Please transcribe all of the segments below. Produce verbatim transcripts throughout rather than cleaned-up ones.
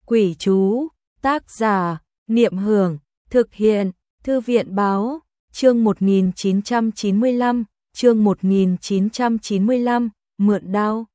Quỷ chú, tác giả, Niệm Hưởng, thực hiện, Thư viện báo, chương một nghìn chín trăm chín mươi lăm, chương một nghìn chín trăm chín mươi lăm, mượn đao.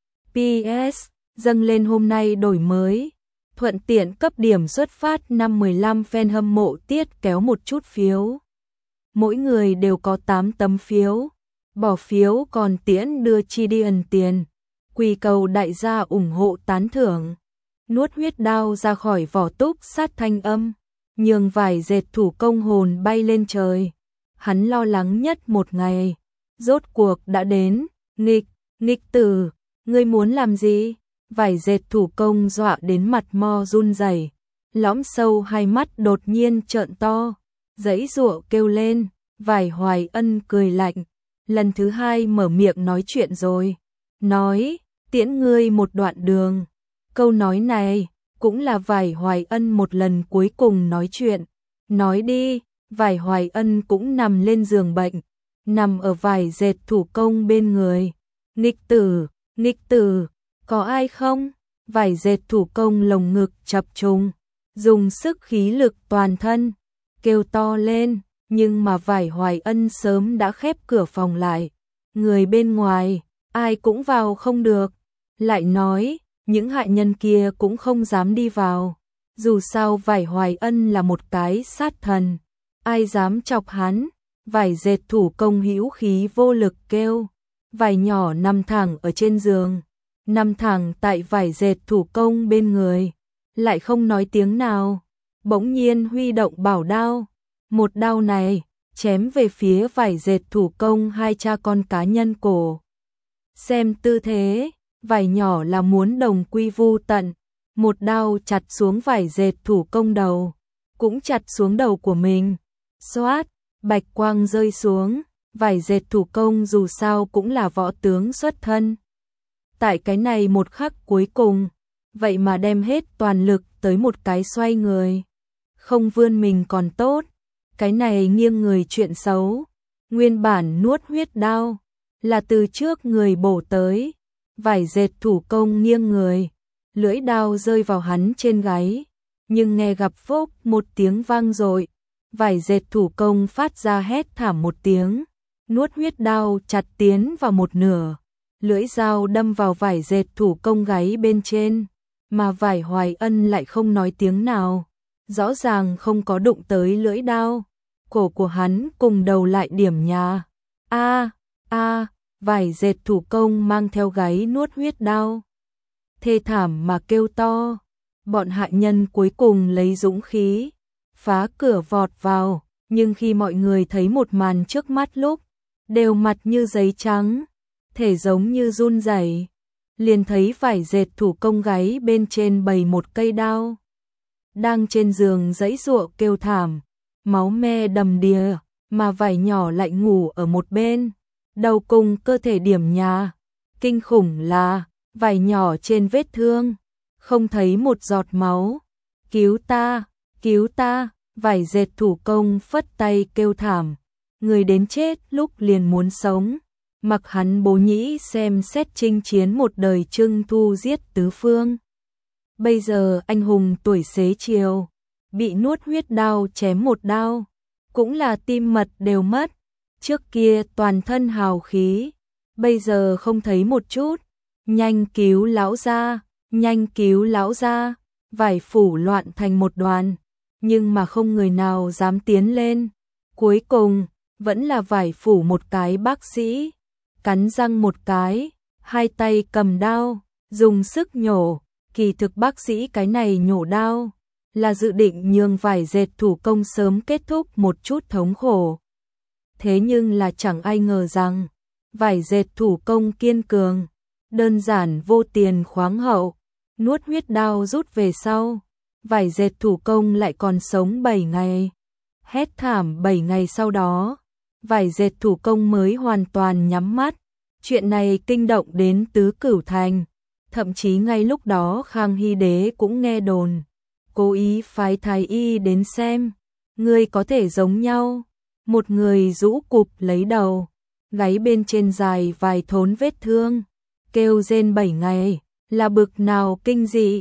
pê ét, dâng lên hôm nay đổi mới, thuận tiện cấp điểm xuất phát năm mười lăm fan hâm mộ tiết kéo một chút phiếu. Mỗi người đều có tám tấm phiếu, bỏ phiếu còn tiễn đưa chi đi ẩn tiền, quỳ cầu đại gia ủng hộ tán thưởng. Nuốt huyết đao ra khỏi vỏ túc sát thanh âm, nhường vải dệt thủ công hồn bay lên trời. Hắn lo lắng nhất một ngày, rốt cuộc đã đến. Nghịch, nghịch tử, ngươi muốn làm gì? Vải dệt thủ công dọa đến mặt mo run rẩy, lõm sâu hai mắt đột nhiên trợn to, giãy giụa kêu lên. Vải Hoài Ân cười lạnh, lần thứ hai mở miệng nói chuyện rồi, nói, tiễn ngươi một đoạn đường. Câu nói này cũng là Vải Hoài Ân một lần cuối cùng nói chuyện. Nói đi. Vải Hoài Ân cũng nằm lên giường bệnh, nằm ở vải dệt thủ công bên người. Nghịch tử, nghịch tử, có ai không? Vải dệt thủ công lồng ngực chập trùng, dùng sức khí lực toàn thân, kêu to lên, nhưng mà Vải Hoài Ân sớm đã khép cửa phòng lại. Người bên ngoài, ai cũng vào không được. Lại nói, những hại nhân kia cũng không dám đi vào. Dù sao Vải Hoài Ân là một cái sát thần, ai dám chọc hắn. Vải dệt thủ công hữu khí vô lực kêu. Vải nhỏ nằm thẳng ở trên giường, nằm thẳng tại vải dệt thủ công bên người, lại không nói tiếng nào. Bỗng nhiên huy động bảo đao, một đao này chém về phía vải dệt thủ công hai cha con cá nhân cổ. Xem tư thế, vải nhỏ là muốn đồng quy vu tận, một đao chặt xuống vải dệt thủ công đầu, cũng chặt xuống đầu của mình. Xoát, bạch quang rơi xuống, vải dệt thủ công dù sao cũng là võ tướng xuất thân. Tại cái này một khắc cuối cùng, vậy mà đem hết toàn lực tới một cái xoay người. Không vươn mình còn tốt, cái này nghiêng người chuyện xấu. Nguyên bản nuốt huyết đao là từ trước người bổ tới, vải dệt thủ công nghiêng người, lưỡi đao rơi vào hắn trên gáy, nhưng nghe gặp phốc một tiếng vang dội, vải dệt thủ công phát ra hét thảm một tiếng, nuốt huyết đao chặt tiến vào một nửa, lưỡi dao đâm vào vải dệt thủ công gáy bên trên, mà Vải Hoài Ân lại không nói tiếng nào, rõ ràng không có đụng tới lưỡi đao, cổ của hắn cùng đầu lại điểm nhà. A a, vải dệt thủ công mang theo gáy nuốt huyết đao, thê thảm mà kêu to. Bọn hại nhân cuối cùng lấy dũng khí, phá cửa vọt vào, nhưng khi mọi người thấy một màn trước mắt lúc, đều mặt như giấy trắng, thể giống như run rẩy. Liền thấy vải dệt thủ công gáy bên trên bày một cây đao, đang trên giường giãy giụa kêu thảm, máu me đầm đìa, mà vải nhỏ lại ngủ ở một bên, đầu cùng cơ thể điểm nhà. Kinh khủng là, vải nhỏ trên vết thương không thấy một giọt máu. Cứu ta, cứu ta, vải dệt thủ công phất tay kêu thảm, người đến chết lúc liền muốn sống, mặc hắn bố nhĩ xem xét chinh chiến một đời trưng thu giết tứ phương. Bây giờ anh hùng tuổi xế chiều, bị nuốt huyết đao chém một đao, cũng là tim mật đều mất. Trước kia toàn thân hào khí, bây giờ không thấy một chút. Nhanh cứu lão gia, nhanh cứu lão gia. Vải phủ loạn thành một đoàn, nhưng mà không người nào dám tiến lên. Cuối cùng, vẫn là vải phủ một cái bác sĩ, cắn răng một cái, hai tay cầm đao, dùng sức nhổ. Kỳ thực bác sĩ cái này nhổ đao, là dự định nhường vải dệt thủ công sớm kết thúc một chút thống khổ. Thế nhưng là chẳng ai ngờ rằng, vải dệt thủ công kiên cường, đơn giản vô tiền khoáng hậu, nuốt huyết đao rút về sau, vải dệt thủ công lại còn sống bảy ngày. Hét thảm bảy ngày sau đó, vải dệt thủ công mới hoàn toàn nhắm mắt. Chuyện này kinh động đến tứ cửu thành, thậm chí ngay lúc đó Khang Hy Đế cũng nghe đồn, cố ý phái thái y đến xem, người có thể giống nhau. Một người rũ cụp lấy đầu, gáy bên trên dài vài thốn vết thương, kêu rên bảy ngày, là bực nào kinh dị.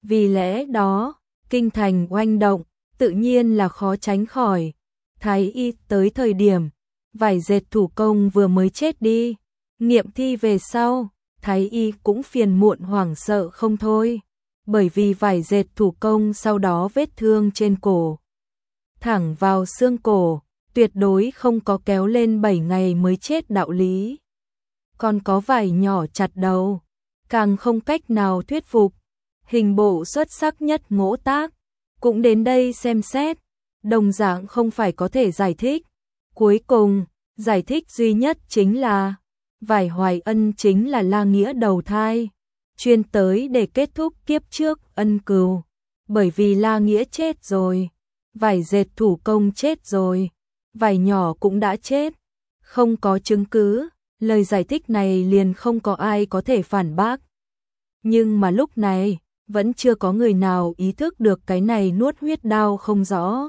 Vì lẽ đó, kinh thành oanh động, tự nhiên là khó tránh khỏi. Thái y tới thời điểm, vải dệt thủ công vừa mới chết đi, nghiệm thi về sau, Thái y cũng phiền muộn hoảng sợ không thôi, bởi vì vải dệt thủ công sau đó vết thương trên cổ, thẳng vào xương cổ, tuyệt đối không có kéo lên bảy ngày mới chết đạo lý. Còn có vải nhỏ chặt đầu, càng không cách nào thuyết phục. Hình bộ xuất sắc nhất Ngỗ Tác cũng đến đây xem xét, đồng dạng không phải có thể giải thích. Cuối cùng, giải thích duy nhất chính là vải Hoài Ân chính là La Nghĩa đầu thai, chuyên tới để kết thúc kiếp trước ân cừu. Bởi vì La Nghĩa chết rồi, vải dệt thủ công chết rồi, vải nhỏ cũng đã chết, không có chứng cứ, lời giải thích này liền không có ai có thể phản bác. Nhưng mà lúc này, vẫn chưa có người nào ý thức được cái này nuốt huyết đao không rõ.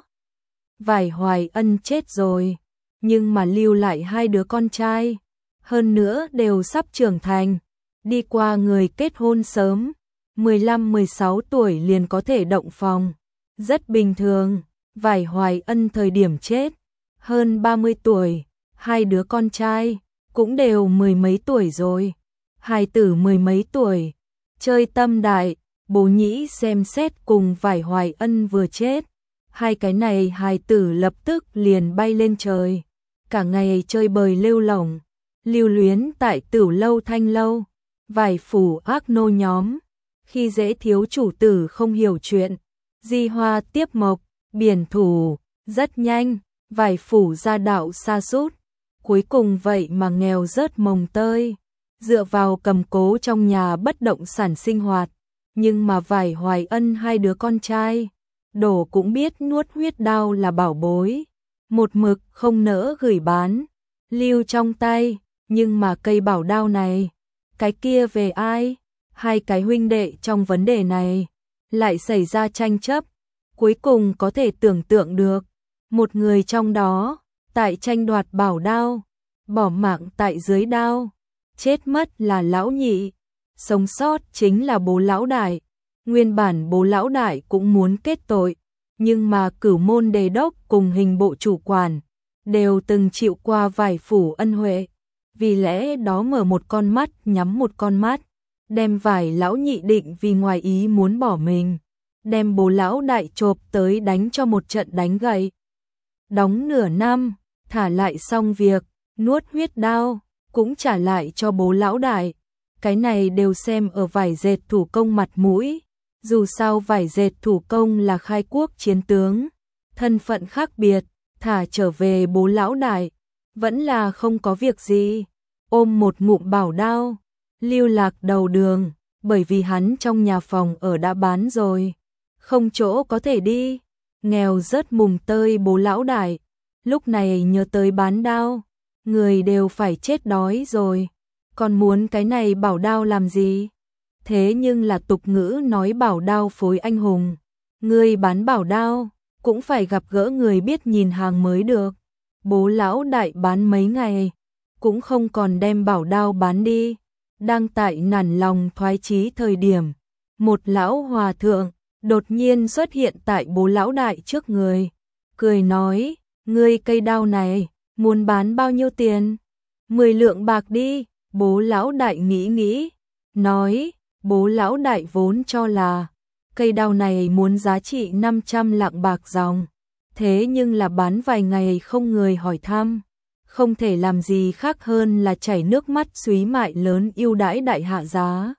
Vải Hoài Ân chết rồi, nhưng mà lưu lại hai đứa con trai, hơn nữa đều sắp trưởng thành, đi qua người kết hôn sớm, mười lăm mười sáu tuổi liền có thể động phòng, rất bình thường. Vải Hoài Ân thời điểm chết, hơn ba mươi tuổi, hai đứa con trai cũng đều mười mấy tuổi rồi, hài tử mười mấy tuổi, chơi tâm đại. Bố Nhĩ xem xét cùng vải Hoài Ân vừa chết, hai cái này hài tử lập tức liền bay lên trời, cả ngày chơi bời lêu lổng, lưu luyến tại Tửu Lâu Thanh Lâu, vải phủ ác nô nhóm, khi dễ thiếu chủ tử không hiểu chuyện, di hoa tiếp mộc, biển thủ, rất nhanh, vải phủ gia đạo sa sút, cuối cùng vậy mà nghèo rớt mồng tơi, dựa vào cầm cố trong nhà bất động sản sinh hoạt. Nhưng mà vải Hoài Ân hai đứa con trai, đổ cũng biết nuốt huyết đao là bảo bối, một mực không nỡ gửi bán, lưu trong tay, nhưng mà cây bảo đao này, cái kia về ai? Hai cái huynh đệ trong vấn đề này, lại xảy ra tranh chấp, cuối cùng có thể tưởng tượng được, một người trong đó, tại tranh đoạt bảo đao, bỏ mạng tại dưới đao, chết mất là lão nhị. Sống sót chính là bố lão đại. Nguyên bản bố lão đại cũng muốn kết tội, nhưng mà Cửu Môn đề đốc cùng hình bộ chủ quản đều từng chịu qua vải phủ ân huệ, vì lẽ đó mở một con mắt nhắm một con mắt, đem vải lão nhị định vì ngoài ý muốn bỏ mình, đem bố lão đại chộp tới đánh cho một trận đánh gậy. Đóng nửa năm, thả lại xong việc, nuốt huyết đao, cũng trả lại cho bố lão đại. Cái này đều xem ở vải dệt thủ công mặt mũi, dù sao vải dệt thủ công là khai quốc chiến tướng, thân phận khác biệt, thả trở về bố lão đại, vẫn là không có việc gì, ôm một ngụm bảo đao, lưu lạc đầu đường, bởi vì hắn trong nhà phòng ở đã bán rồi, không chỗ có thể đi, nghèo rớt mùng tơi bố lão đại, lúc này nhớ tới bán đao, người đều phải chết đói rồi. Còn muốn cái này bảo đao làm gì? Thế nhưng là tục ngữ nói bảo đao phối anh hùng. Người bán bảo đao, cũng phải gặp gỡ người biết nhìn hàng mới được. Bố lão đại bán mấy ngày, cũng không còn đem bảo đao bán đi. Đang tại nản lòng thoái chí thời điểm, một lão hòa thượng đột nhiên xuất hiện tại bố lão đại trước người. Cười nói, ngươi cây đao này, muốn bán bao nhiêu tiền? Mười lượng bạc đi. Bố lão đại nghĩ nghĩ, nói, bố lão đại vốn cho là cây đao này muốn giá trị năm trăm lạng bạc dòng, thế nhưng là bán vài ngày không người hỏi thăm, không thể làm gì khác hơn là chảy nước mắt súy mại lớn ưu đãi đại hạ giá.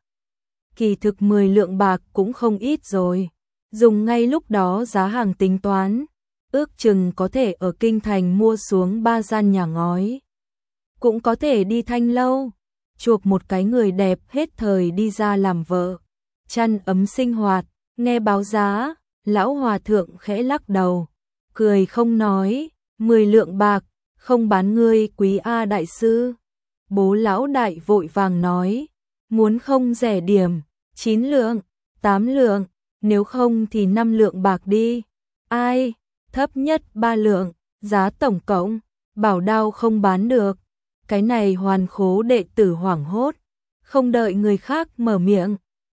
Kỳ thực mười lượng bạc cũng không ít rồi, dùng ngay lúc đó giá hàng tính toán, ước chừng có thể ở kinh thành mua xuống ba gian nhà ngói, cũng có thể đi Thanh Lâu, chuộc một cái người đẹp hết thời đi ra làm vợ, chăn ấm sinh hoạt. Nghe báo giá, lão hòa thượng khẽ lắc đầu, cười không nói, mười lượng bạc, không bán ngươi quý A đại sư. Bố lão đại vội vàng nói, muốn không rẻ điểm, chín lượng, tám lượng, nếu không thì năm lượng bạc đi. Ai, thấp nhất ba lượng, giá tổng cộng, bảo đao không bán được. Cái này hoàn khố đệ tử hoảng hốt, không đợi người khác mở miệng,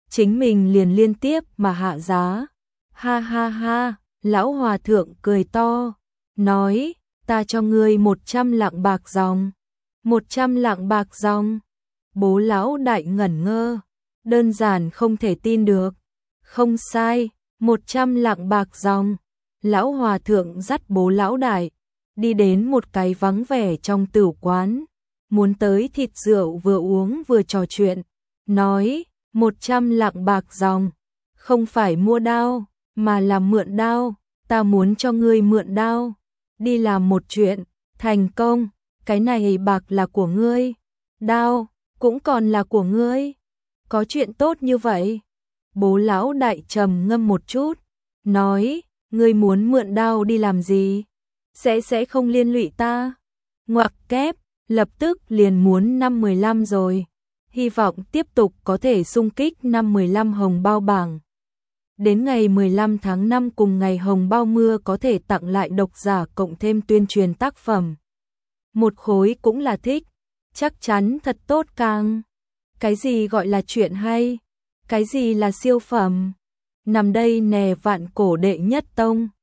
chính mình liền liên tiếp mà hạ giá. Ha ha ha, lão hòa thượng cười to, nói, ta cho ngươi một trăm lạng bạc dòng. Một trăm lạng bạc dòng. Bố lão đại ngẩn ngơ, đơn giản không thể tin được. Không sai, một trăm lạng bạc dòng. Lão hòa thượng dắt bố lão đại, đi đến một cái vắng vẻ trong tử quán, muốn tới thịt rượu vừa uống vừa trò chuyện, nói, một trăm lạng bạc dòng, không phải mua đao, mà là mượn đao, ta muốn cho ngươi mượn đao, đi làm một chuyện, thành công, cái này bạc là của ngươi, đao, cũng còn là của ngươi, có chuyện tốt như vậy. Bố lão đại trầm ngâm một chút, nói, ngươi muốn mượn đao đi làm gì? Sẽ sẽ không liên lụy ta. Ngoặc kép, lập tức liền muốn năm mười lăm rồi. Hy vọng tiếp tục có thể xung kích năm mười lăm hồng bao bảng. Đến ngày mười lăm tháng năm cùng ngày hồng bao mưa có thể tặng lại độc giả cộng thêm tuyên truyền tác phẩm. Một khối cũng là thích, chắc chắn thật tốt càng. Cái gì gọi là chuyện hay? Cái gì là siêu phẩm? Nằm đây nè vạn cổ đệ nhất tông.